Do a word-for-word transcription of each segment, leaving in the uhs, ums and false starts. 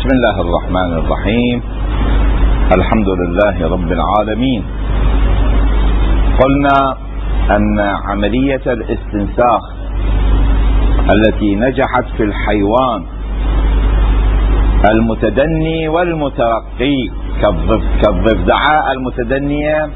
بسم الله الرحمن الرحيم. الحمد لله رب العالمين. قلنا أن عملية الاستنساخ التي نجحت في الحيوان المتدني والمترقي كالضفدعاء المتدنية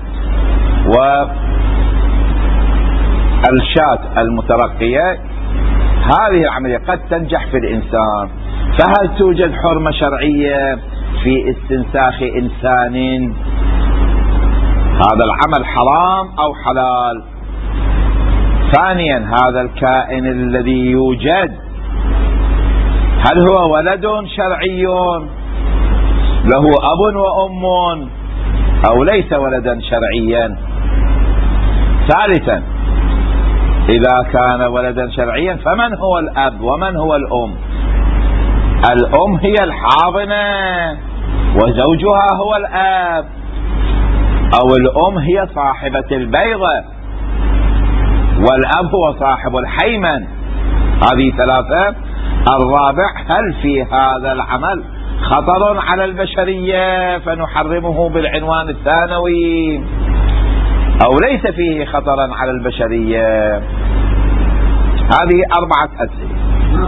والشاة المترقية، هذه العملية قد تنجح في الإنسان، فهل توجد حرمة شرعية في استنساخ إنسان؟ هذا العمل حرام أو حلال؟ ثانيا، هذا الكائن الذي يوجد هل هو ولد شرعي له أب وأم أو ليس ولدا شرعيا؟ ثالثا، إذا كان ولدا شرعيا فمن هو الأب ومن هو الأم؟ الأم هي الحاضنة وزوجها هو الأب، أو الأم هي صاحبة البيضة والأب هو صاحب الحيمن. هذه ثلاثة. الرابع، هل في هذا العمل خطر على البشرية فنحرمه بالعنوان الثانوي أو ليس فيه خطرا على البشرية؟ هذه أربعة أسئلة.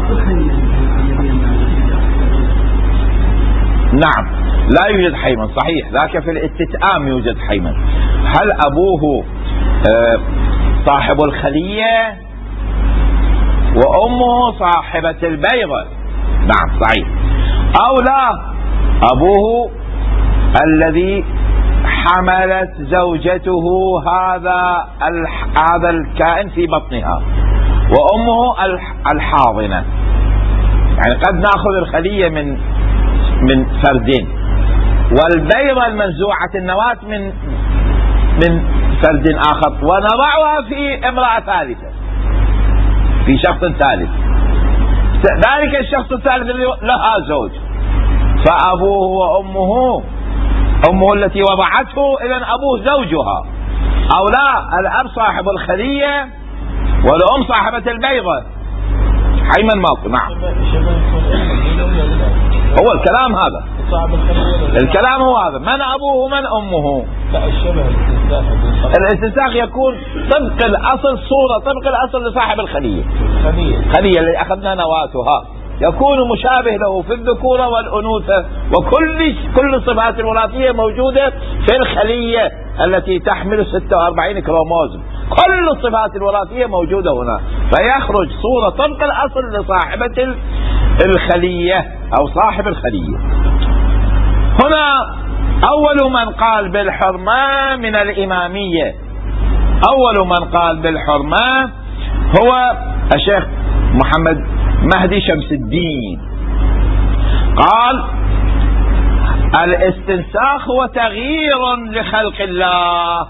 نعم، لا يوجد حيمن، صحيح، ذاك في الاستتئام يوجد حيمن. هل أبوه صاحب الخلية وأمه صاحبة البيضة؟ نعم صحيح. أو لا، أبوه الذي حملت زوجته هذا هذا الكائن في بطنها وأمه الحاضنة. يعني قد نأخذ الخلية من من فردين والبيضة المنزوعة النواة من من فرد آخر ونضعها في امرأة ثالثة، في شخص ثالث. ذلك الشخص الثالث الذي لها زوج، فأبوه وأمه، أمه التي وضعته، إذن أبوه زوجها. أو لا، الأب صاحب الخلية والأم صاحبة البيضة. حيمن ماكو. نعم، هو الكلام هذا، الكلام هو هذا، من أبوه ومن أمه. الاستنساخ يكون طبق الأصل، صورة طبق الأصل لصاحب الخلية، الخلية اللي أخذنا نواتها، يكون مشابه له في الذكورة والأنوثة، وكل كل الصفات الوراثية موجودة في الخلية التي تحمل ستة وأربعين كروموزوم، كل الصفات الوراثية موجودة هنا، فيخرج صورة طبق الأصل لصاحبة الخلية أو صاحب الخلية. هنا أول من قال بالحرمة من الإمامية، أول من قال بالحرمة هو الشيخ محمد مهدي شمس الدين. قال الاستنساخ هو تغيير لخلق الله،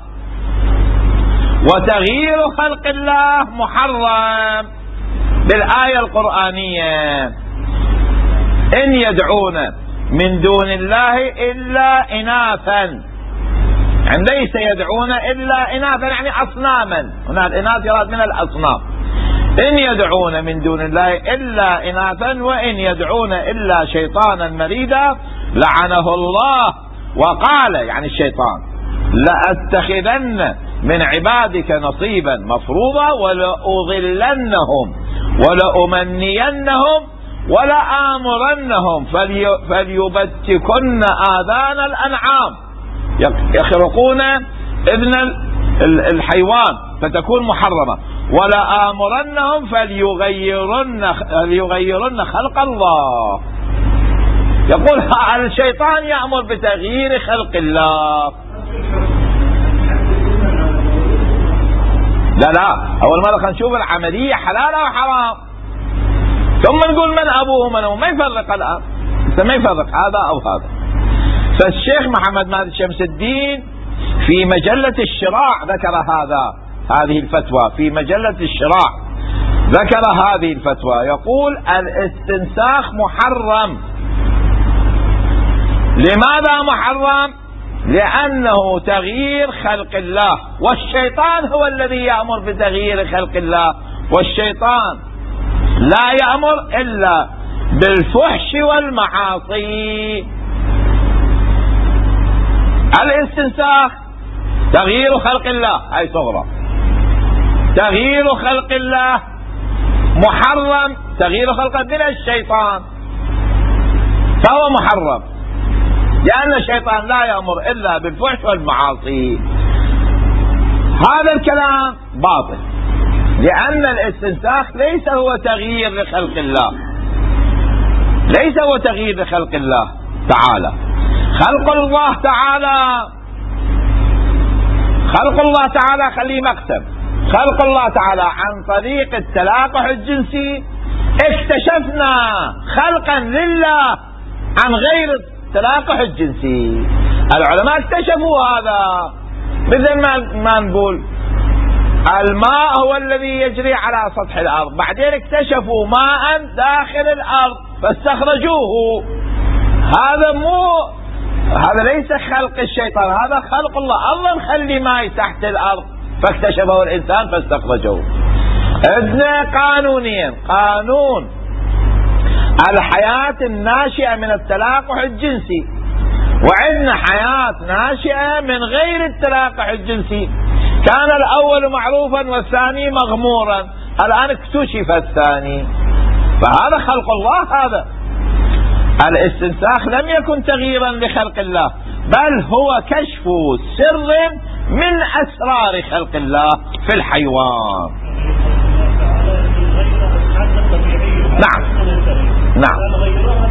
وتغيير خلق الله محرم بالآية القرآنية: إن يدعون من دون الله إلا إناثا. يعني ليس يدعون إلا إناثا يعني أصناما، هنا الإناث يراد من الأصنام. إن يدعون من دون الله إلا إناثا وإن يدعون إلا شيطانا مريدا لعنه الله وقال، يعني الشيطان: لأتخذن من عبادك نصيبا مفروضا ولأضلنهم ولأمنينهم ولآمرنهم فلي فليبتكن آذان الأنعام، يخرقون ابن الحيوان فتكون محرمة، ولآمرنهم فليغيرن فليغيرن خلق الله. يقول الشيطان يأمر بتغيير خلق الله. لا لا، أول مرة خلينا نشوف العملية حلال أو حرام، ثم نقول من أبوه من أبوه. ما يفرق الآن، ما يفرق هذا أو هذا. فالشيخ محمد مهدي شمس الدين في مجلة الشراع ذكر هذا هذه الفتوى، في مجلة الشراع ذكر هذه الفتوى، يقول الاستنساخ محرم. لماذا محرم؟ لأنه تغيير خلق الله، والشيطان هو الذي يأمر بتغيير خلق الله، والشيطان لا يأمر إلا بالفحش والمعاصي. الاستنساخ تغيير خلق الله، هاي صغرى. تغيير خلق الله محرم، تغيير خلقه من الشيطان فهو محرم، لأن الشيطان لا يأمر إلا بالفحش والمعاصي. هذا الكلام باطل، لأن الاستنساخ ليس هو تغيير لخلق الله، ليس هو تغيير لخلق الله تعالى. خلق الله تعالى خلق الله تعالى خليه مكتب. خلق الله تعالى عن طريق التلاقح الجنسي. اكتشفنا خلقا لله عن غير التلاقح الجنسي. العلماء اكتشفوا هذا، مثل ما ما نقول الماء هو الذي يجري على سطح الأرض، بعدين اكتشفوا ماء داخل الأرض فاستخرجوه. هذا مو هذا ليس خلق الشيطان، هذا خلق الله. الله مخلي ماء تحت الأرض فاكتشفه الإنسان فاستخرجوه. عندنا قانونين: قانون الحياة الناشئة من التلاقح الجنسي، وعندنا حياة ناشئة من غير التلاقح الجنسي. كان الأول معروفا والثاني مغمورا، الآن اكتشف الثاني، فهذا خلق الله. هذا الاستنساخ لم يكن تغييرا لخلق الله، بل هو كشف سر من أسرار خلق الله في الحيوان. نعم نعم.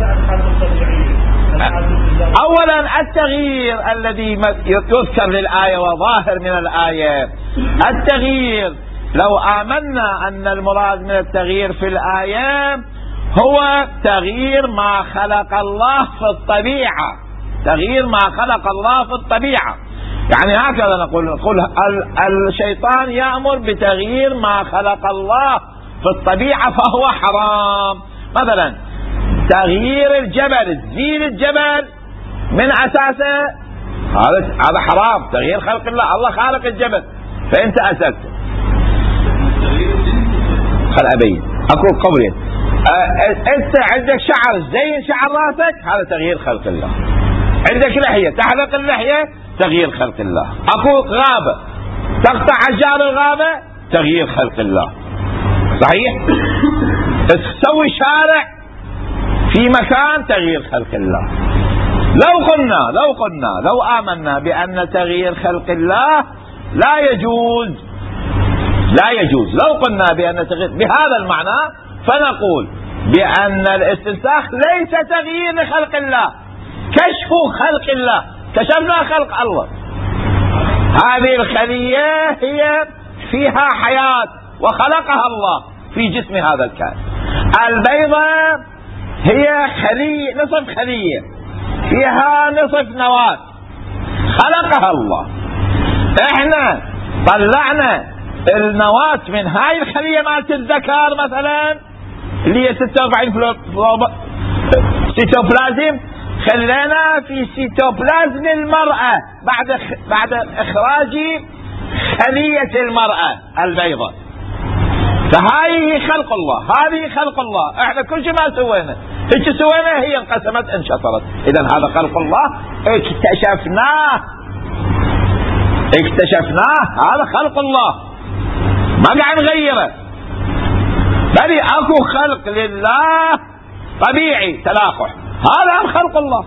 أولا التغيير الذي يذكر للآية وظاهر من الآية، التغيير لو آمنا أن المراد من التغيير في الآية هو تغيير ما خلق الله في الطبيعة، تغيير ما خلق الله في الطبيعة. يعني هكذا نقول نقول الشيطان يأمر بتغيير ما خلق الله في الطبيعة فهو حرام. مثلا تغيير الجبل، زين الجبل من أساسه هذا هذا حرام، تغيير خلق الله. الله خالق الجبل فأنت أسسته. خل أبين أقول قبل أنت عندك شعر زين شعر راسك، هذا تغيير خلق الله. عندك لحية تحلق اللحية، تغيير خلق الله. أقول غابة تقطع أشجار الغابة، تغيير خلق الله. صحيح؟ تسوي شارع في مكان، تغيير خلق الله. لو قلنا لو قلنا لو آمنا بأن تغيير خلق الله لا يجوز لا يجوز لو قلنا بأن تغيير بهذا المعنى، فنقول بأن الاستنساخ ليس تغيير لخلق الله، كشف خلق الله. كشفنا خلق الله. هذه الخلية هي فيها حياة وخلقها الله في جسم هذا الكائن. البيضة هي خلية، نصف خلية فيها نصف نواة خلقها الله. احنا طلعنا النواة من هاي الخلية مالت الذكر مثلا اللي هي ستة وأربعين سيتوبلازم، خلينا في سيتوبلازم المرأة بعد بعد اخراج خلية المرأة البيضة. فهاي خلق الله، هذه خلق الله. احنا كل شيء ما سوينا، هيك سوينا، هي انقسمت انشطرت. اذا هذا خلق الله اكتشفناه اكتشفناه هذا خلق الله، ما قاعد نغيره. بل اكو خلق لله طبيعي تلاقح، هذا هم خلق الله،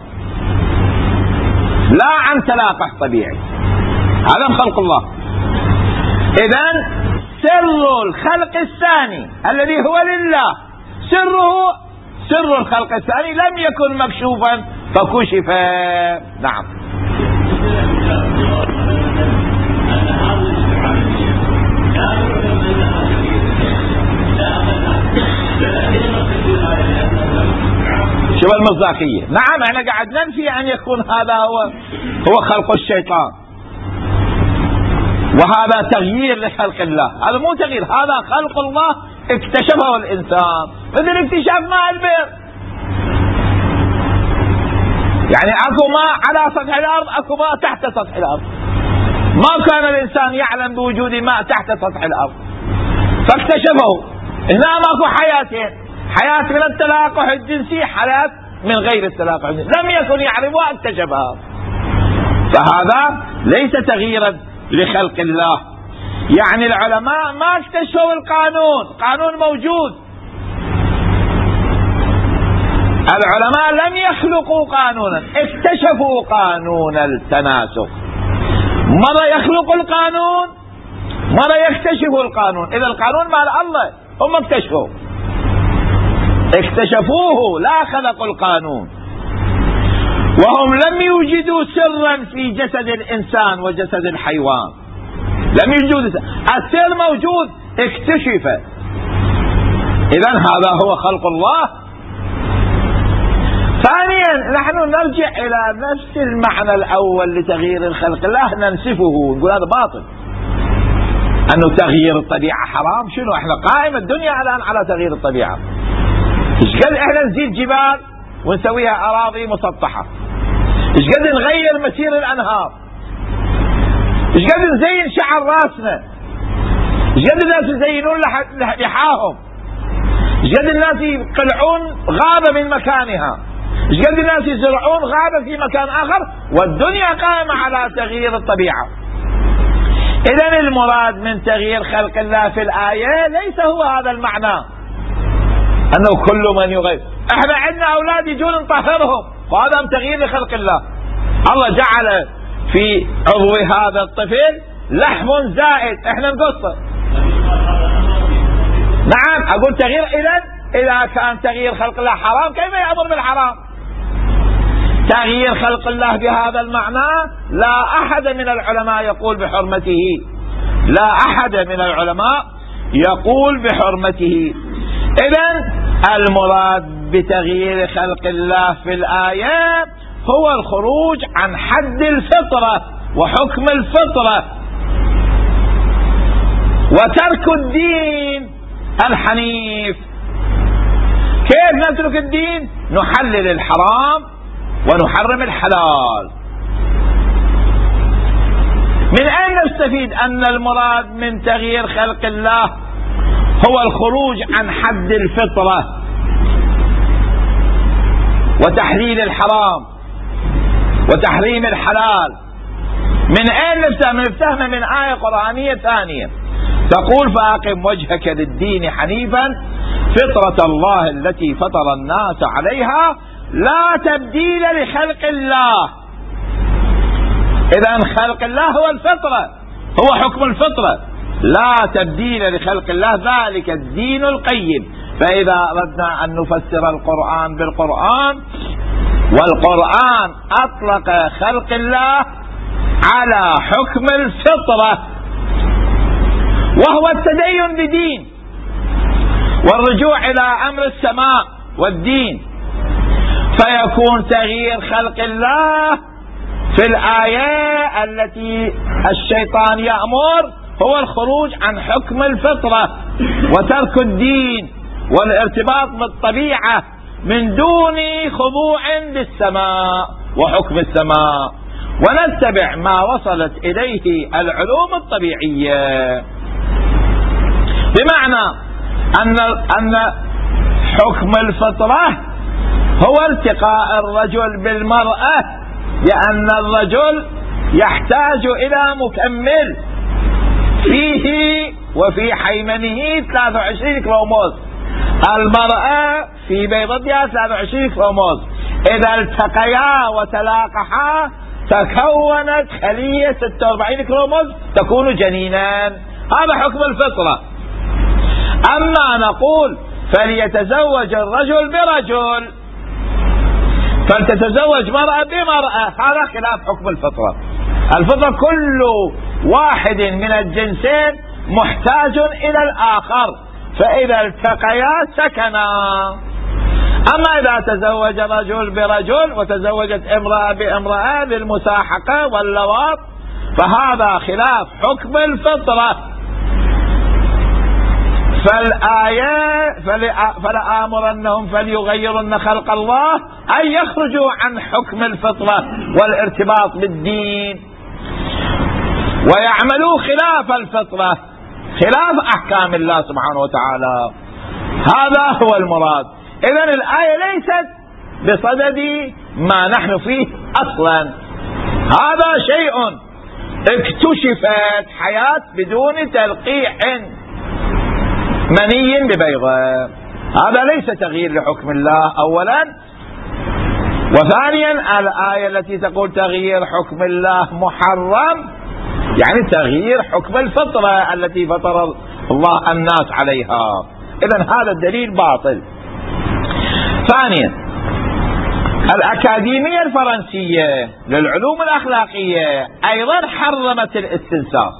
لا عن تلاقح طبيعي، هذا هم خلق الله. اذا سر الخلق الثاني الذي هو لله، سره سر الخلق الثاني لم يكن مكشوفا فكشف. نعم. شوف المصداقية. نعم احنا قاعد ننفي ان يكون هذا هو هو خلق الشيطان، وهذا تغيير لخلق الله. هذا مو تغيير، هذا خلق الله اكتشفه الانسان، مثل اكتشاف ماء البئر. يعني اكو ماء على سطح الارض، اكو ماء تحت سطح الارض. ما كان الانسان يعلم بوجود ماء تحت سطح الارض فاكتشفه. هنا ماكو حياتين، حياة من التلاقح الجنسي، حياة من غير التلاقح الجنسي، لم يكن يعرفها اكتشفها. فهذا ليس تغييرا لخلق الله. يعني العلماء ما اكتشفوا القانون، قانون موجود. العلماء لم يخلقوا قانونا، اكتشفوا قانون التناسخ. مرة يخلق القانون، مرة يكتشفوا القانون. إذا القانون مال الله، هم اكتشفوا، اكتشفوه لا خلقوا القانون. وهم لم يوجدوا سرا في جسد الإنسان وجسد الحيوان، لم يوجدوا. السر موجود، اكتشف. إذا هذا هو خلق الله. ثانيا نحن نرجع إلى نفس المعنى الأول لتغيير الخلق الله، ننسفه، نقول هذا باطل، أنه تغيير الطبيعة حرام. شنو احنا قائمة الدنيا الآن على تغيير الطبيعة. ايش قد احنا نزيد جبال ونسويها أراضي مسطحة، ايش قد نغير مسير الأنهار، ايش قد نزين شعر راسنا، ايش قد الناس يزينون لحاهم، ايش قد الناس يقلعون غابة من مكانها، ايش قد الناس يزرعون غابة في مكان آخر، والدنيا قائمة على تغيير الطبيعة. إذن المراد من تغيير خلق الله في الآية ليس هو هذا المعنى، أنه كل من يغير. احنا عندنا أولاد يجون نطهرهم، وهذا تغيير لخلق الله. الله جعل في عضو هذا الطفل لحم زائد، احنا نقصه. نعم، أقول تغيير. إذن إذا كان تغيير خلق الله حرام، كيف يأمر بالحرام؟ تغيير خلق الله بهذا المعنى لا أحد من العلماء يقول بحرمته، لا أحد من العلماء يقول بحرمته. إذن المراد بتغيير خلق الله في الآية هو الخروج عن حد الفطرة وحكم الفطرة، وترك الدين الحنيف. كيف نترك الدين؟ نحلل الحرام ونحرم الحلال. من أين نستفيد أن المراد من تغيير خلق الله هو الخروج عن حد الفطرة وتحليل الحرام وتحريم الحلال؟ من أين نفهم؟ نفهم من آية قرآنية ثانية تقول: فأقم وجهك للدين حنيفا فطرة الله التي فطر الناس عليها لا تبديل لخلق الله. إذن خلق الله هو الفطرة، هو حكم الفطرة، لا تبديل لخلق الله، ذلك الدين القيم. فإذا أردنا أن نفسر القرآن بالقرآن، والقرآن أطلق خلق الله على حكم الفطرة وهو التدين بدين والرجوع إلى أمر السماء والدين، فيكون تغيير خلق الله في الآية التي الشيطان يأمر هو الخروج عن حكم الفطرة وترك الدين والارتباط بالطبيعة من دون خضوع للسماء وحكم السماء، ونتبع ما وصلت إليه العلوم الطبيعية. بمعنى أن أن حكم الفطرة هو التقاء الرجل بالمرأة، لأن الرجل يحتاج إلى مكمل فيه وفي حيمنه ثلاثة وعشرين كروموز، المرأة في بيضتها ثلاثة وعشرين كروموز، إذا التقيا وتلاقحا تكونت خلية ستة وأربعين كروموز تكون جنينا. هذا حكم الفطرة. أما نقول فليتزوج الرجل برجل، فلتتزوج مرأة بمرأة، هذا خلاف حكم الفطرة. الفطرة كل واحد من الجنسين محتاج إلى الآخر، فإذا التقيا سكنا. أما إذا تزوج رجل برجل وتزوجت امرأة بامرأة للمساحقة واللواط فهذا خلاف حكم الفطرة. فالآية فلآمرنهم فليغيرن خلق الله أن يخرجوا عن حكم الفطرة والارتباط بالدين ويعملوا خلاف الفطرة، خلاف أحكام الله سبحانه وتعالى. هذا هو المراد. إذن الآية ليست بصدد ما نحن فيه أصلا. هذا شيء اكتشفت حياة بدون تلقيح مني ببيضة. هذا ليس تغيير لحكم الله أولا. وثانيا الآية التي تقول تغيير حكم الله محرم يعني تغيير حكم الفطرة التي فطر الله الناس عليها. إذن هذا الدليل باطل. ثانيا الأكاديمية الفرنسية للعلوم الأخلاقية أيضا حرمت الاستنساخ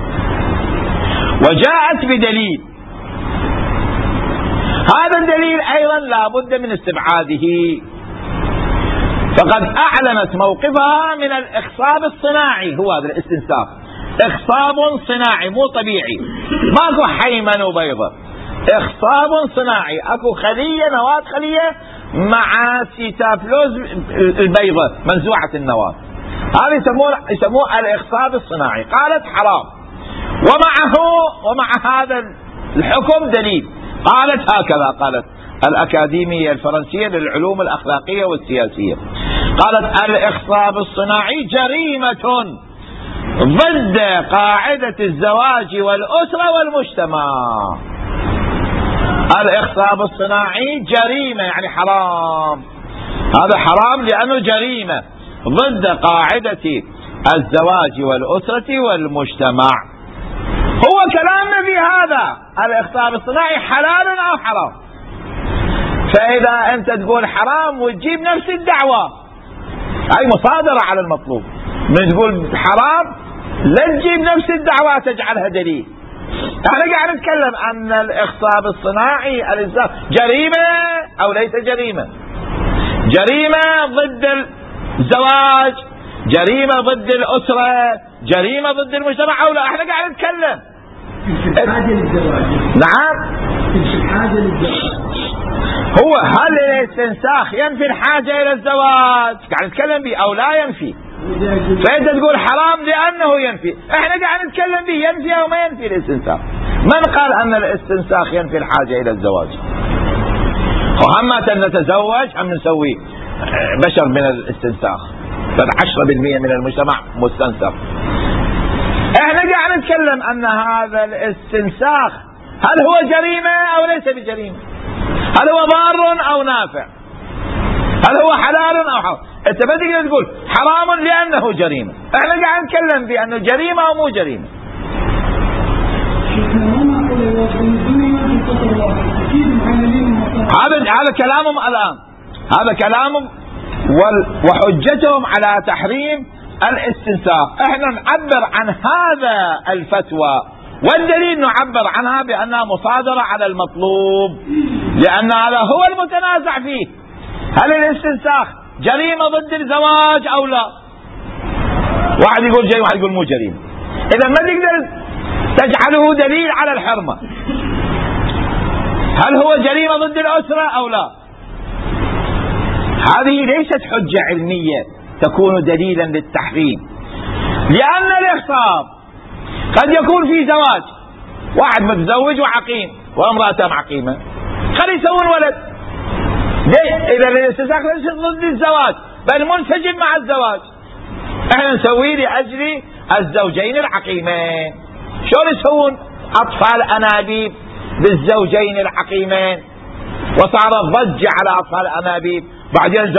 وجاءت بدليل. هذا الدليل أيضا لا بد من استبعاده، فقد أعلنت موقفها من الإخصاب الصناعي. هو هذا الاستنساخ إخصاب صناعي مو طبيعي، ماكو حيمن وبيضة، إخصاب صناعي. أكو خلية نواة خلية مع سيتافلوز البيضة منزوعة النواة، هذا يسموه يسموه الإخصاب الصناعي. قالت حرام، ومعه ومع هذا الحكم دليل. قالت هكذا، قالت الأكاديمية الفرنسية للعلوم الأخلاقية والسياسية، قالت الإخصاب الصناعي جريمة ضد قاعدة الزواج والأسرة والمجتمع. الإخصاب الصناعي جريمة يعني حرام، هذا حرام لأنه جريمة ضد قاعدة الزواج والأسرة والمجتمع. هو كلامنا في هذا الإخصاب الصناعي حلال أو حرام. فإذا أنت تقول حرام وتجيب نفس الدعوة، هاي مصادرة على المطلوب. من تقول حرام لا تجيب نفس الدعوة تجعلها دليل. احنا قاعد نتكلم عن الإخصاب الصناعي جريمة أو ليس جريمة. جريمة ضد الزواج، جريمة ضد الأسرة، جريمة ضد المجتمع أو لا. احنا قاعد نتكلم الحاجة للزواج. نعم الحاجة للزواج. هو هل الاستنساخ ينفي الحاجة إلى الزواج؟ قاعد نتكلم به أو لا ينفي. فأنت تقول حرام لأنه ينفي، احنا قاعد نتكلم به ينفي أو ما ينفي الاستنساخ. من قال أن الاستنساخ ينفي الحاجة إلى الزواج؟ وهم نتزوج أم نسوي بشر من الاستنساخ؟ عشرة بالمئة من المجتمع مستنسخ. احنا قاعد نتكلم أن هذا الاستنساخ هل هو جريمة أو ليس بجريمة؟ هل هو ضار أو نافع؟ هل هو حلال أو حرام؟ انت ما تقدر تقول حرام لأنه جريمة. احنا قاعد نتكلم بأنه جريمة أو مو جريمة. هذا هذا كلامهم الآن، هذا كلامهم وحجتهم على تحريم الاستنساخ. احنا نعبر عن هذا الفتوى والدليل نعبر عنها بأنها مصادرة على المطلوب، لأن هذا هو المتنازع فيه. هل الاستنساخ جريمة ضد الزواج أو لا؟ واحد يقول جريمة واحد يقول مو جريمة. إذا ما تقدر تجعله دليل على الحرمة. هل هو جريمة ضد الأسرة أو لا؟ هذه ليست حجة علمية تكون دليلا للتحريم، لأن الإخصاب قد يكون في زواج، واحد متزوج وعقيم وامرأة عقيمة، خلي يسوون ولد. إذا الاستنساخ ليس ضد الزواج بل منسجم مع الزواج. احنا نسويه لأجل الزوجين العقيمين. شلون يسوون أطفال أنابيب بالزوجين العقيمين؟ وصارت ضجة على أطفال أنابيب، بعدين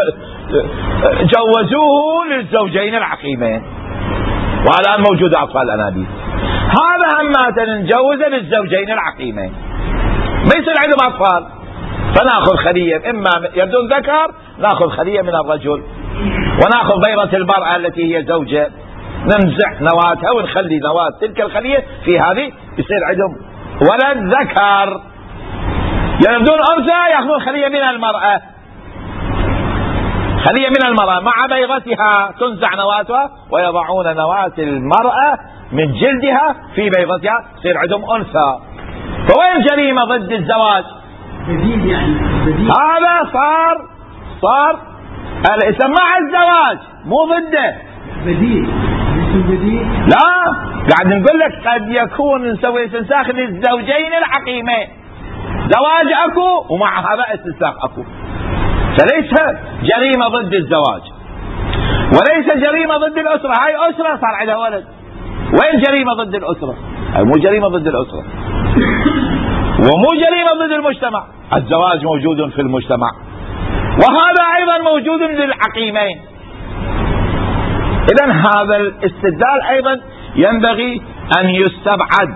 جوزوه للزوجين العقيمين، والآن موجود أطفال أنابيب. هذا همات نجوزه للزوجين العقيمين، ما يصير عندهم أطفال، فناخذ خلية إما يبدون ذكر، ناخذ خلية من الرجل، وناخذ بيضة المرأة التي هي زوجة، نمزح نواتها ونخلي نواة تلك الخلية في هذه، يصير عندهم ولد ذكر. يبدون أنثى يأخذون خلية من المرأة، خلية من المرأة مع بيضتها، تنزع نواتها ويضعون نواة المرأة من جلدها في بيضتها، يصير عندهم أنثى. فوين جريمة ضد الزواج؟ بديل يعني بديل. هذا صار صار الاسم مع الزواج مو ضده. بديل بديل. لا قاعد نقول لك قد يكون نسوي استنساخ للزوجين العقيمين، زواج اكو ومع هذا استنساخ اكو، فليس جريمة ضد الزواج وليس جريمة ضد الأسرة. هاي أسرة صار عندها ولد، وين جريمة ضد الأسرة؟ هاي مو جريمة ضد الأسرة ومو جريمة ضد المجتمع. الزواج موجود في المجتمع وهذا أيضا موجود للعقيمين. إذن هذا الاستدلال أيضا ينبغي أن يستبعد.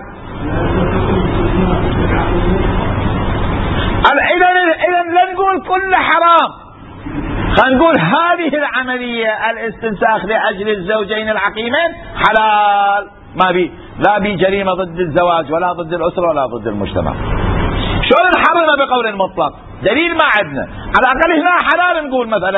إذن لا نقول كل حرام، خلينا نقول هذه العملية الاستنساخ لأجل الزوجين العقيمين حلال، ما بي لا بي جريمة ضد الزواج ولا ضد الأسرة ولا ضد المجتمع. شلون نحرمه بقول مطلق؟ دليل ما عندنا. على الأقل هنا حلال نقول مثلا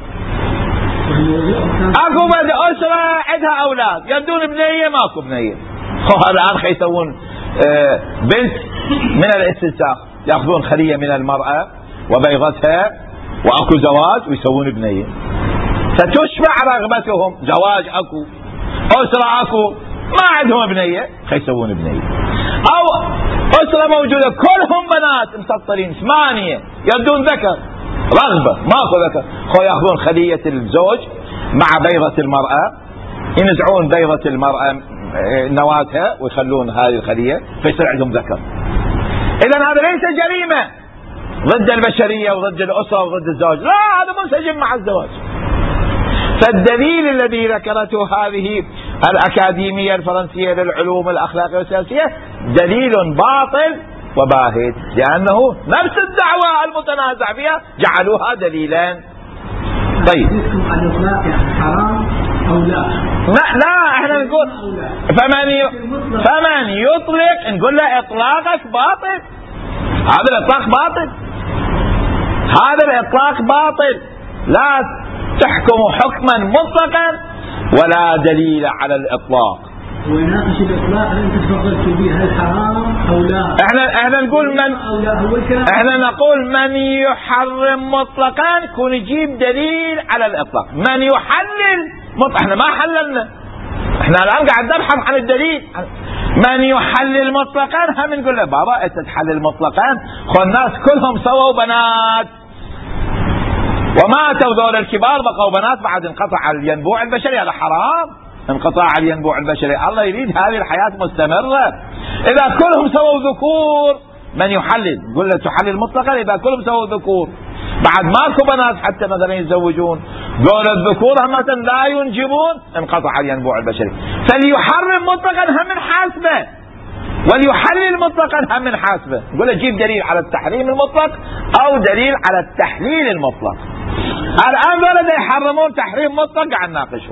اكو بد أسرة عندها أولاد يبدون بنية ماكو بنية، خو الآن خي يسوون آه بنت من الاستنساخ، يأخذون خلية من المرأة وبيضتها واكو زواج ويسوون بنية، فتشبع رغبتهم. زواج اكو، أسرة اكو، ما عندهم بنية خيسوون بنية. او أسرة موجودة كلهم بنات مسطرين ثمانية يبدون ذكر، رغبة ماكو ذكر، خو ياخذون خلية الزوج مع بيضة المرأة، ينزعون بيضة المرأة نواتها ويخلون هذه الخلية فيصير عندهم ذكر. اذا هذا ليس جريمة ضد البشرية وضد الأسرة وضد الزواج، لا هذا منسجم مع الزواج. فالدليل الذي ذكرته هذه الأكاديمية الفرنسية للعلوم الأخلاقية والسياسية دليل باطل وباهت، لأنه نفس الدعوة المتنازع فيها جعلوها دليلا. طيب حرام أو لا؟ لا لا احنا نقول فمن فمن يطلق نقول له إطلاقك باطل، هذا الإطلاق باطل، هذا الإطلاق باطل، لا تحكم حكما مطلقا ولا دليل على الإطلاق. ويناقش الإطلاق اللي أنت تفضلت به هل حرام أو لا؟ احنا احنا نقول من احنا نقول من يحرم مطلقا كون يجيب دليل على الإطلاق. من يحلل مطلقا احنا ما حللنا، احنا الآن قاعد نبحث عن الدليل. من يحلل مطلقا هم نقول له بابا انت تحلل مطلقا، خو الناس كلهم سووا بنات وماتوا ذول الكبار بقوا بنات، بعد انقطع الينبوع البشري، هذا حرام انقطاع الينبوع البشري. الله يريد هذه الحياة مستمرة. اذا كلهم سووا ذكور من يحلل نقول له تحلل مطلقا اذا كلهم سووا ذكور، بعد ماكو بنات حتى مثلا يتزوجون، ذول الذكور هم لا ينجبون، انقطع الينبوع البشري. فليحرم مطلقا هم من حاسبه وليحلل مطلقا هم من حاسبه. نقول له جيب دليل على التحريم المطلق او دليل على التحليل المطلق. الان ذولا يحرمون تحريم مطلق قاعد نناقشهم.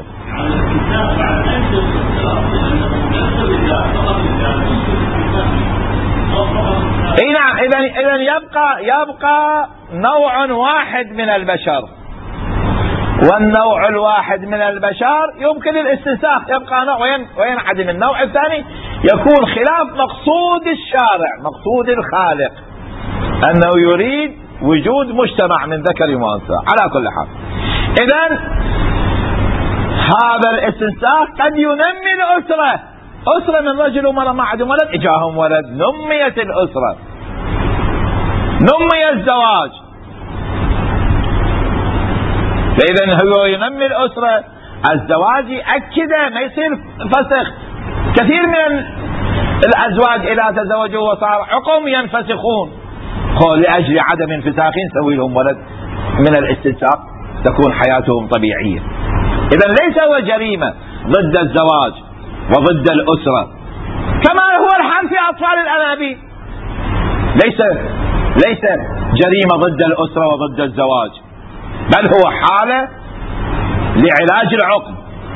اي نعم. اذا اذا يبقى يبقى نوع واحد من البشر، والنوع الواحد من البشر يمكن الاستنساخ، يبقى نوع وينعدم النوع الثاني، يكون خلاف مقصود الشارع مقصود الخالق انه يريد وجود مجتمع من ذكر وانثى. على كل حال اذا هذا الاستنساخ قد ينمي الأسرة، أسرة من رجل ومرأة ما عندهم ولد اجاهم ولد، نميت الأسرة، نمي الزواج. فإذا هو ينمي الأسرة، الزواج يأكده ما يصير فسخ. كثير من الأزواج إذا تزوجوا وصار عقم ينفسخون، لأجل عدم انفساخ نسوي لهم ولد من الاستنساخ تكون حياتهم طبيعية. إذا ليس هو جريمة ضد الزواج وضد الأسرة كما هو الحال في أطفال الأنابيب، ليس ليس جريمة ضد الأسرة وضد الزواج، بل هو حالة لعلاج العقم.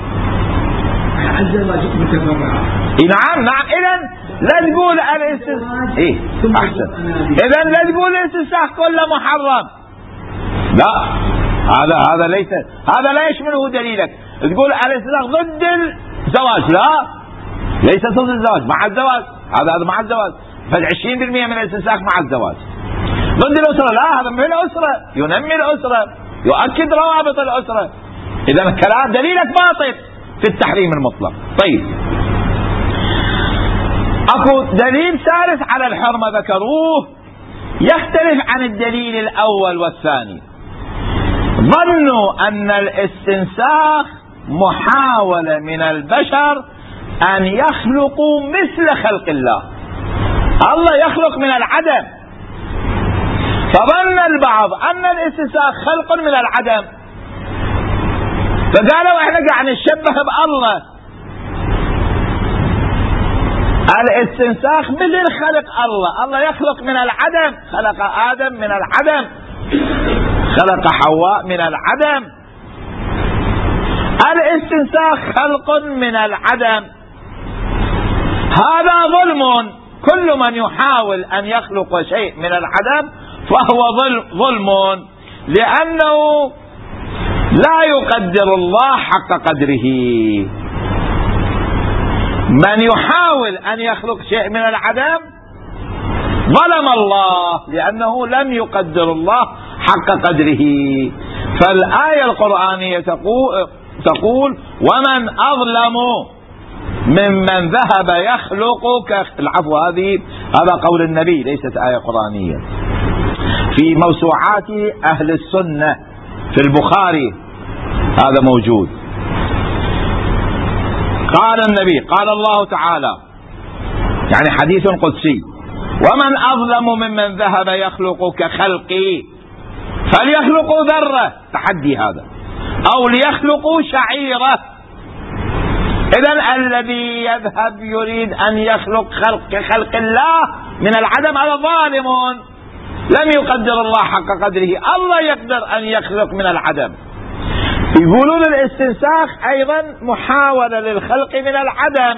نعم نعم. إذن لا تقول الاستنساخ إيه أحسن، إذن لا تقول الاستنساخ كله محرم، لا هذا هذا ليس هذا لا يشمله دليلك. تقول الاستنساخ ضد الزواج، لا ليس ضد الزواج، مع الزواج، هذا هذا مع الزواج، فعشرين بالمئة من الاستنساخ مع الزواج. ضد الأسرة لا، هذا من الأسرة، ينمي الأسرة، يؤكد روابط الأسرة. إذا الكلام دليلك باطل في التحريم المطلق. طيب اكو دليل ثالث على الحرمة ذكروه، يختلف عن الدليل الأول والثاني. ظنوا أن الاستنساخ محاولة من البشر أن يخلقوا مثل خلق الله. الله يخلق من العدم، فظن البعض أن الاستنساخ خلق من العدم، فقالوا احنا قاعد نشبه بالله. الاستنساخ مثل خلق الله، الله يخلق من العدم، خلق آدم من العدم، خلق حواء من العدم. الاستنساخ خلق من العدم، هذا ظلم. كل من يحاول أن يخلق شيء من العدم فهو ظلم، لأنه لا يقدر الله حق قدره. من يحاول أن يخلق شيء من العدم ظلم الله، لأنه لم يقدر الله حق قدره. فالآية القرآنية تقول, تقول ومن أظلم ممن ذهب يخلق العفو. هذه هذا قول النبي، ليست آية قرآنية. في موسوعات أهل السنة في البخاري هذا موجود. قال النبي، قال الله تعالى، يعني حديث قدسي: ومن أظلم ممن ذهب يخلق كخلقي فليخلقوا ذرة، تحدي هذا، أو ليخلقوا شعيرة. إذن الذي يذهب يريد أن يخلق خلق كخلق الله من العدم هذا ظالم، لم يقدر الله حق قدره. الله يقدر أن يخلق من العدم. يقولون الاستنساخ أيضا محاولة للخلق من العدم،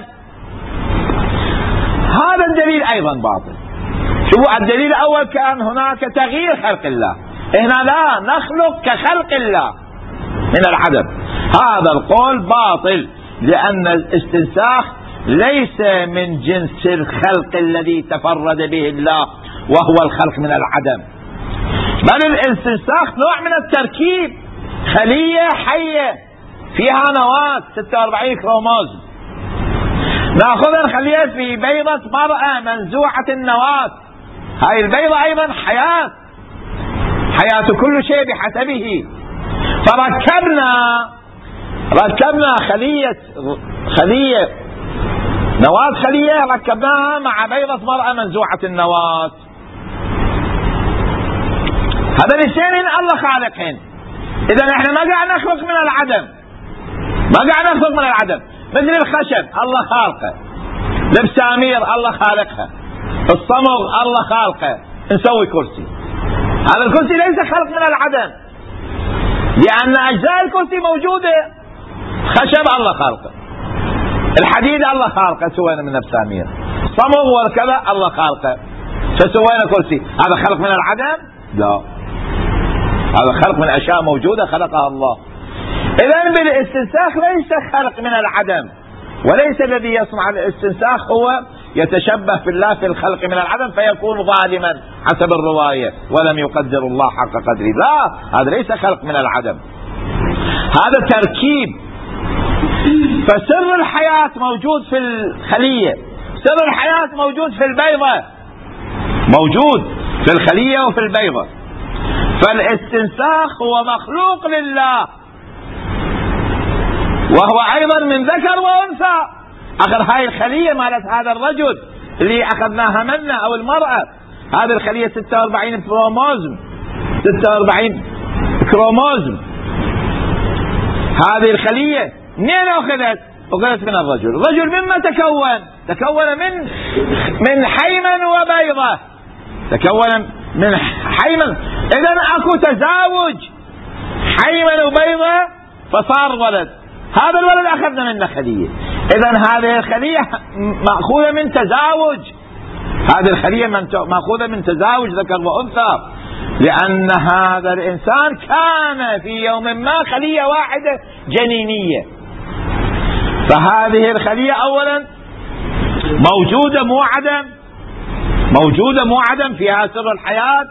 هذا الدليل أيضا باطل. شوفوا، الدليل الأول كان هناك تغيير خلق الله، هنا لا، نخلق كخلق الله من العدم. هذا القول باطل، لأن الاستنساخ ليس من جنس الخلق الذي تفرد به الله وهو الخلق من العدم، بل الاستنساخ نوع من التركيب. خلية حية فيها نواة ستة وأربعين كروموزوم، نأخذ الخلية في بيضة مرأة منزوعة النواة، هاي البيضة أيضا حياة، حياة كل شيء بحسبه. فركبنا ركبنا خلية خلية نواة خلية ركبناها مع بيضة مرأة منزوعة النواة. هذا الاثنين الله خالقهن. إذا احنا ما قاعد نخلق من العدم، ما قاعد نخلق من العدم. مثل الخشب الله خالقه، البسامير الله خالقها، الصمغ الله خالقه، نسوي كرسي. هذا الكرسي ليس خلق من العدم، لأن أجزاء الكرسي موجودة. خشب الله خالقه، الحديد الله خالقه، سوينا من البسامير، صمغ وكذا الله خالقه، فسوينا كرسي. هذا خلق من العدم؟ لا، هذا خلق من أشياء موجودة خلقها الله. إذن بالاستنساخ ليس خلق من العدم، وليس الذي يصنع الاستنساخ هو يتشبه في الله في الخلق من العدم فيكون ظالما حسب الرواية ولم يقدر الله حق قدره. لا، هذا ليس خلق من العدم، هذا تركيب. فسر الحياة موجود في الخلية، سر الحياة موجود في البيضة، موجود في الخلية وفي البيضة. فالاستنساخ هو مخلوق لله، وهو أيضا من ذكر وأنثى. أخر هاي الخلية مالت هذا الرجل اللي أخذناها منه أو المرأة، هذه الخلية ستة وأربعين كروموزوم، ستة وأربعين كروموزوم. هذه الخلية منين أخذت؟ أخذت من الرجل. الرجل مما تكون؟ تكون من من حيمن وبيضة، تكون من حيمن. إذن أكو تزاوج حيمن وبيضة فصار ولد، هذا الولد أخذنا منه خلية. إذن هذه الخلية مأخوذة من تزاوج، هذه الخلية مأخوذة من تزاوج ذكر وأنثى، لأن هذا الإنسان كان في يوم ما خلية واحدة جنينية. فهذه الخلية أولا موجودة مو عدم، موجودة مو عدم، فيها سر الحياة.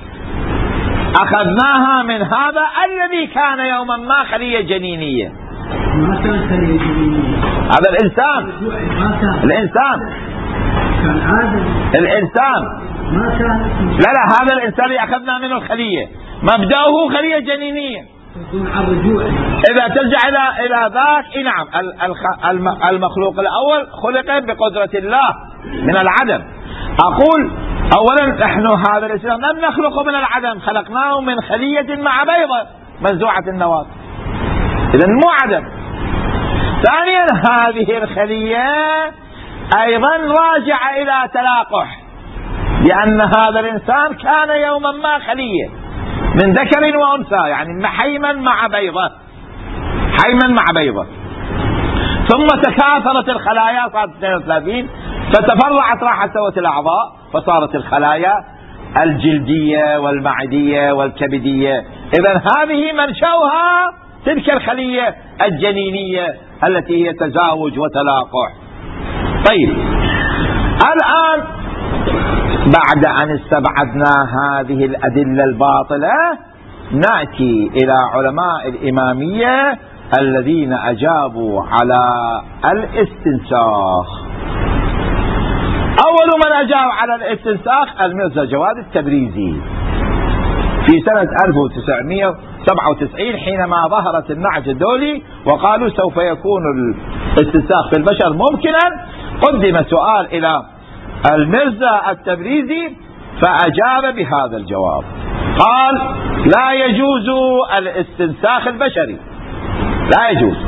أخذناها من هذا الذي كان يوما ما خلية جنينية. ما كان خلية جنينية، هذا الإنسان، الإنسان كان آدم، الإنسان ما كان. لا لا، هذا الإنسان اللي أخذنا منه الخلية مبدأه خلية جنينية. إذا ترجع إلى إلى ذاك، نعم، المخلوق الأول خلق بقدرة الله من العدم. أقول أولا نحن هذا الإنسان لم نخلقه من العدم، خلقناه من خلية مع بيضة منزوعة النواة، إذن مو عدم. ثانيا هذه الخلية أيضا راجعة إلى تلاقح، لأن هذا الإنسان كان يوما ما خلية من ذكر وأنثى، يعني حيما مع بيضة، حيما مع بيضة، ثم تكاثرت الخلايا، صارت اثنين وثلاثين، فتفرعت، راحت سوت الأعضاء، فصارت الخلايا الجلدية والمعدية والكبدية. إذن هذه منشأها تلك الخلية الجنينية التي هي تزاوج وتلاقح. طيب، الآن بعد أن استبعدنا هذه الأدلة الباطلة نأتي إلى علماء الإمامية الذين أجابوا على الاستنساخ. أول من أجاب على الاستنساخ الميرزا جواد التبريزي في سنة ألف وتسعمئة وسبعة وتسعين، حينما ظهرت النعج الدولي وقالوا سوف يكون الاستنساخ في البشر ممكنا. قدم سؤال إلى الميرزا التبريزي فأجاب بهذا الجواب، قال لا يجوز الاستنساخ البشري، لا يجوز،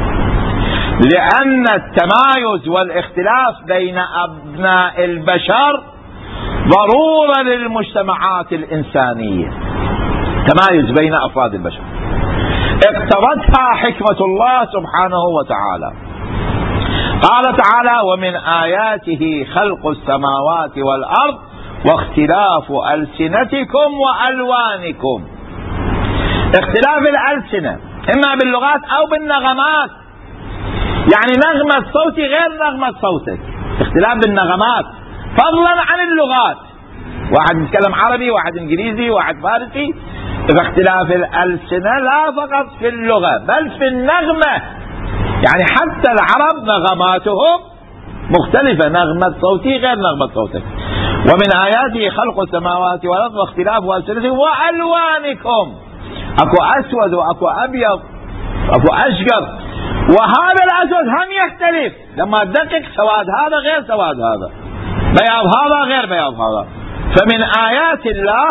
لأن التمايز والاختلاف بين أبناء البشر ضرورة للمجتمعات الإنسانية، تمايز بين أفراد البشر اقتضتها حكمة الله سبحانه وتعالى. قال تعالى ومن آياته خلق السماوات والأرض واختلاف ألسنتكم وألوانكم. اختلاف الألسنة إما باللغات أو بالنغمات، يعني نغمة صوتي غير نغمة صوتك، اختلاف بالنغمات فضلا عن اللغات، واحد يتكلم عربي واحد انجليزي واحد فارسي. فاختلاف الألسنة لا فقط في اللغة بل في النغمة، يعني حتى العرب نغماتهم مختلفة، نغمة صوتي غير نغمة صوتك. ومن آياته خلق السماوات والأرض واختلاف ألسنتكم وألوانكم، أكو أسود وأكو أبيض أكو أشقر، وهذا الأسود هم يختلف، لما تدقق سواد هذا غير سواد هذا، بياض هذا غير بياض هذا. فمن آيات الله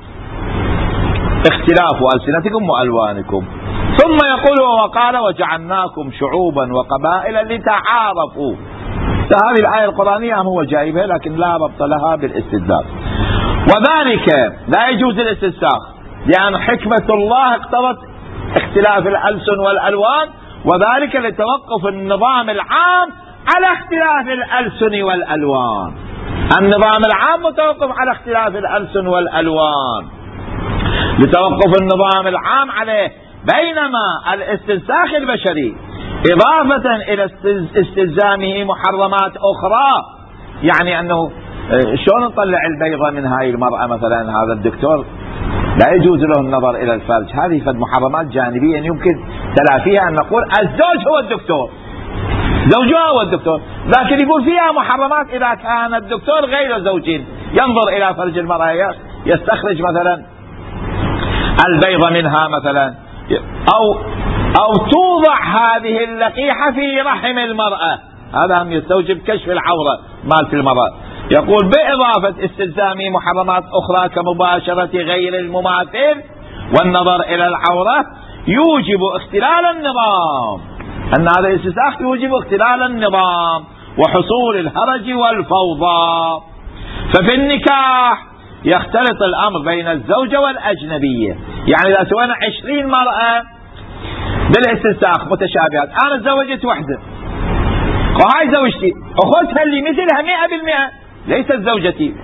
اختلاف ألسنتكم وألوانكم. ثم يقول وقال وجعلناكم شعوبا وقبائل لتعارفوا. هذه الآية القرآنية هو جايبها لكن لا ربط لها بالاستدلال. وذلك لا يجوز الاستنساخ لأن حكمة الله اقتضت اختلاف الألسن والألوان، وذلك لتوقف النظام العام على اختلاف الألسن والألوان. النظام العام متوقف على اختلاف الألسن والألوان، لتوقف النظام العام عليه. بينما الاستنساخ البشري إضافة إلى استلزامه محرمات أخرى، يعني أنه شلون نطلع البيضة من هاي المرأة مثلا، هذا الدكتور لا يجوز له النظر إلى الفرج، هذه فد محرمات جانبية يمكن تلافيها أن نقول الزوج هو الدكتور، زوجها هو الدكتور، لكن يقول فيها محرمات إذا كان الدكتور غير زوج ينظر إلى فرج المرأة يستخرج مثلا البيضة منها مثلا، أو أو توضع هذه اللقيحة في رحم المرأة، هذا هم يستوجب كشف العورة مالت المرأة. يقول بإضافة استلزام محرمات أخرى كمباشرة غير المماثل والنظر إلى العورة يوجب اختلال النظام، أن هذا الاستنساخ يوجب اختلال النظام وحصول الهرج والفوضى. ففي النكاح يختلط الأمر بين الزوجة والأجنبية، يعني إذا سوينا عشرين مرأة بالاستنساخ متشابهات، أنا تزوجت وحدة وهاي زوجتي، أخذتها اللي مثلها مئة بالمئة ليست زوجتي،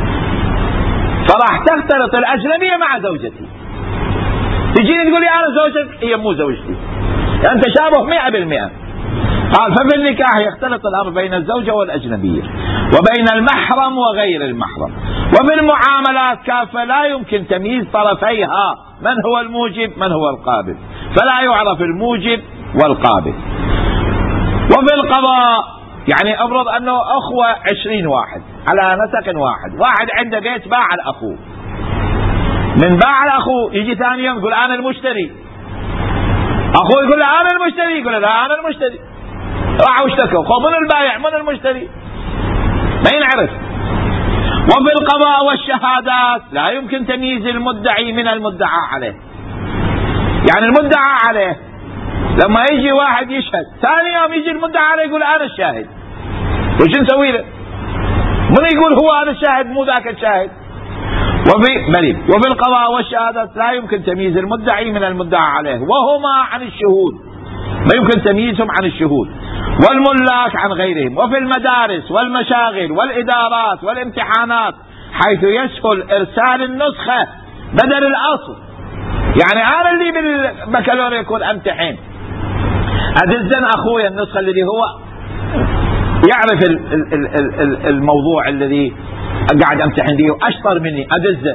فراح تختلط الأجنبية مع زوجتي، تجيني تقول لي أنا زوجتك، هي مو زوجتي، يعني تشابه مئة بالمئة. قال ففي النكاح يختلط الأمر بين الزوجة والأجنبية وبين المحرم وغير المحرم، وفي المعاملات كافة لا يمكن تمييز طرفيها من هو الموجب من هو القابل، فلا يعرف الموجب والقابل. وفي القضاء يعني أفرض أنه أخوة عشرين واحد على نسق واحد. واحد عنده بيت باع لأخوه، من باع لأخوه يجي ثاني يوم يقول أنا المشتري، أخوه يقول له أنا المشتري، يقول له لا أنا المشتري، راحوا اشتكوا، خو من البايع من المشتري ما ينعرف. وفي القضاء والشهادات لا يمكن تمييز المدعي من المدعى عليه. يعني المدعى عليه لما يجي واحد يشهد ثاني يوم يجي المدعى عليه يقول أنا الشاهد، وش نسوي له؟ من يقول هو أنا الشاهد مو ذاك الشاهد؟ وفي مريم وفي القضاء والشهادات لا يمكن تمييز المدعي من المدعى عليه، وهما عن الشهود، ما يمكن تمييزهم عن الشهود، والملاك عن غيرهم. وفي المدارس والمشاغل والإدارات والامتحانات حيث يسهل إرسال النسخة بدل الأصل. يعني أنا اللي بالبكالوريا يكون أمتحن أدزن أخويا النسخة الذي هو يعرف الموضوع الذي قاعد أمتحن به وأشطر مني أدزه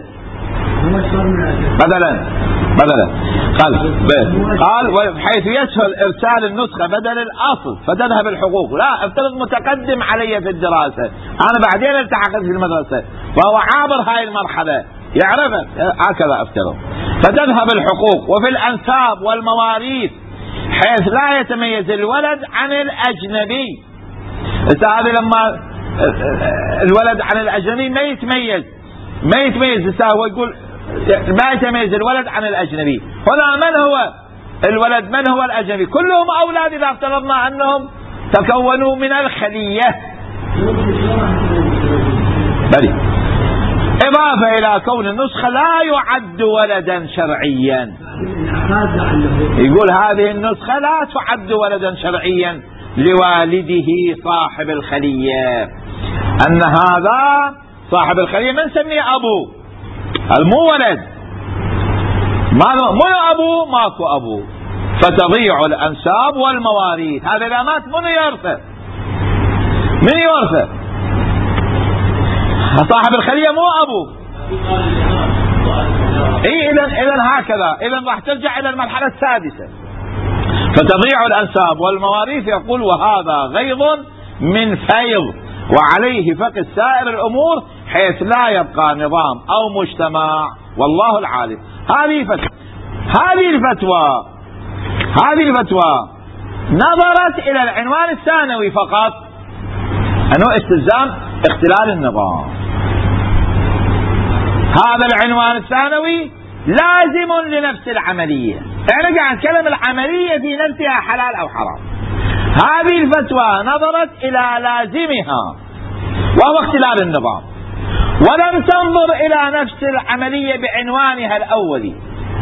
بدلا بدلا قال قال حيث يسهل إرسال النسخة بدل الأصل فتذهب الحقوق. لا، افترض متقدم علي في الدراسة، أنا بعدين التحقت في المدرسة وهو عابر هاي المرحلة يعرفه، هكذا افترض، فتذهب الحقوق. وفي الأنساب والمواريث حيث لا يتميز الولد عن الأجنبي. هذا لما الولد عن الأجنبي ما يتميز ما يتميز هو يقول ما يتميز الولد عن الأجنبي. هنا من هو الولد من هو الأجنبي؟ كلهم أولاد إذا افترضنا أنهم تكونوا من الخلية. بلي. إضافة إلى كون النسخة لا يعد ولدا شرعيا، يقول هذه النسخة لا تعد ولدا شرعيا لوالده صاحب الخلية، أن هذا صاحب الخلية من سميه أبو، المو ولد، مو أبو ماكو أبو، فتضيع الأنساب والمواريث. هذا إذا مات من يورثه؟ من يورثه؟ صاحب الخلية مو أبو. إيه إذن إذن هكذا، إذن راح ترجع إلى المرحلة السادسة. فتضيع الأنساب والمواريث. يقول وهذا غيظ من فيض، وعليه فقد سائر الأمور حيث لا يبقى نظام أو مجتمع والله العالم. هذه فتوى هذه الفتوى هذه الفتوى نظرت إلى العنوان الثانوي فقط، أنه استلزام اختلال النظام. هذا العنوان الثانوي لازم لنفس العملية، يعني قاعد نتكلم العملية في نفسها حلال أو حرام. هذه الفتوى نظرت إلى لازمها وهو اختلال النظام، ولم تنظر إلى نفس العملية بعنوانها الأولي.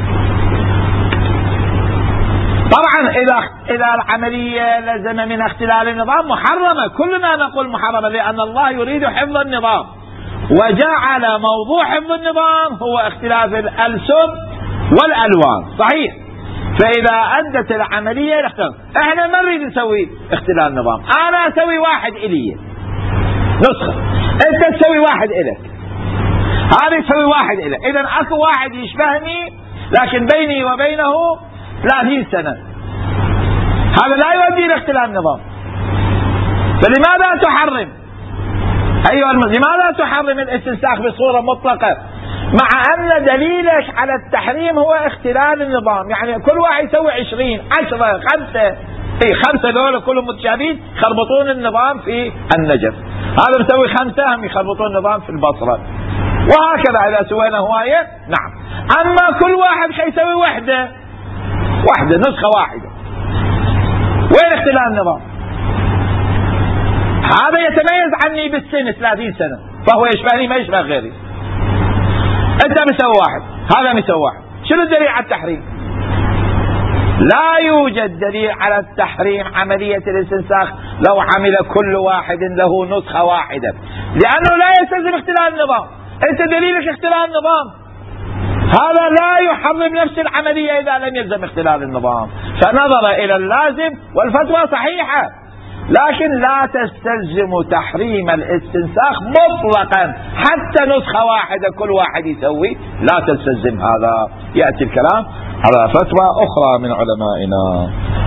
طبعا إذا إذا العملية لزم من اختلال النظام محرمة، كلنا نقول محرمة، لأن الله يريد حفظ النظام وجعل موضوع حفظ النظام هو اختلاف الألسن والألوان، صحيح. فإذا أدت العملية إلى اختلاف، احنا ما نريد نسوي اختلال النظام. أنا أسوي واحد إلي نسخة، أنت تسوي واحد إلك، هذا يسوي واحد إلك، إذا أكو واحد يشبهني لكن بيني وبينه ثلاثين سنة، هذا لا يؤدي إلى اختلال النظام. فلماذا تحرم أيها المسلم؟ لماذا تحرم الاستنساخ بصورة مطلقة مع أن دليلك على التحريم هو اختلال النظام؟ يعني كل واحد يسوي عشرين عشرة خمسة اي خمسة دول كلهم متشابهين يخربطون النظام في النجف، هذا مسوي خمسة هم يخربطون النظام في البصرة، وهكذا إذا سوينا هواية. نعم. أما كل واحد حيسوي وحدة واحدة نسخة واحدة، وين اختلال النظام؟ هذا يتميز عني بالسن ثلاثين سنة فهو يشبهني ما يشبه غيري، أنت مسوي واحد هذا مسوي واحد، شنو الدليل على التحريم؟ لا يوجد دليل على التحريم عملية الاستنساخ لو عمل كل واحد له نسخة واحدة، لأنه لا يستلزم اختلال النظام. أنت دليلك اختلال النظام، هذا لا يحرم نفس العملية إذا لم يلزم اختلال النظام. فنظر إلى اللازم والفتوى صحيحة، لكن لا تستلزم تحريم الاستنساخ مطلقا، حتى نسخة واحدة كل واحد يسوي لا تستلزم هذا. يأتي الكلام على فتوى أخرى من علمائنا.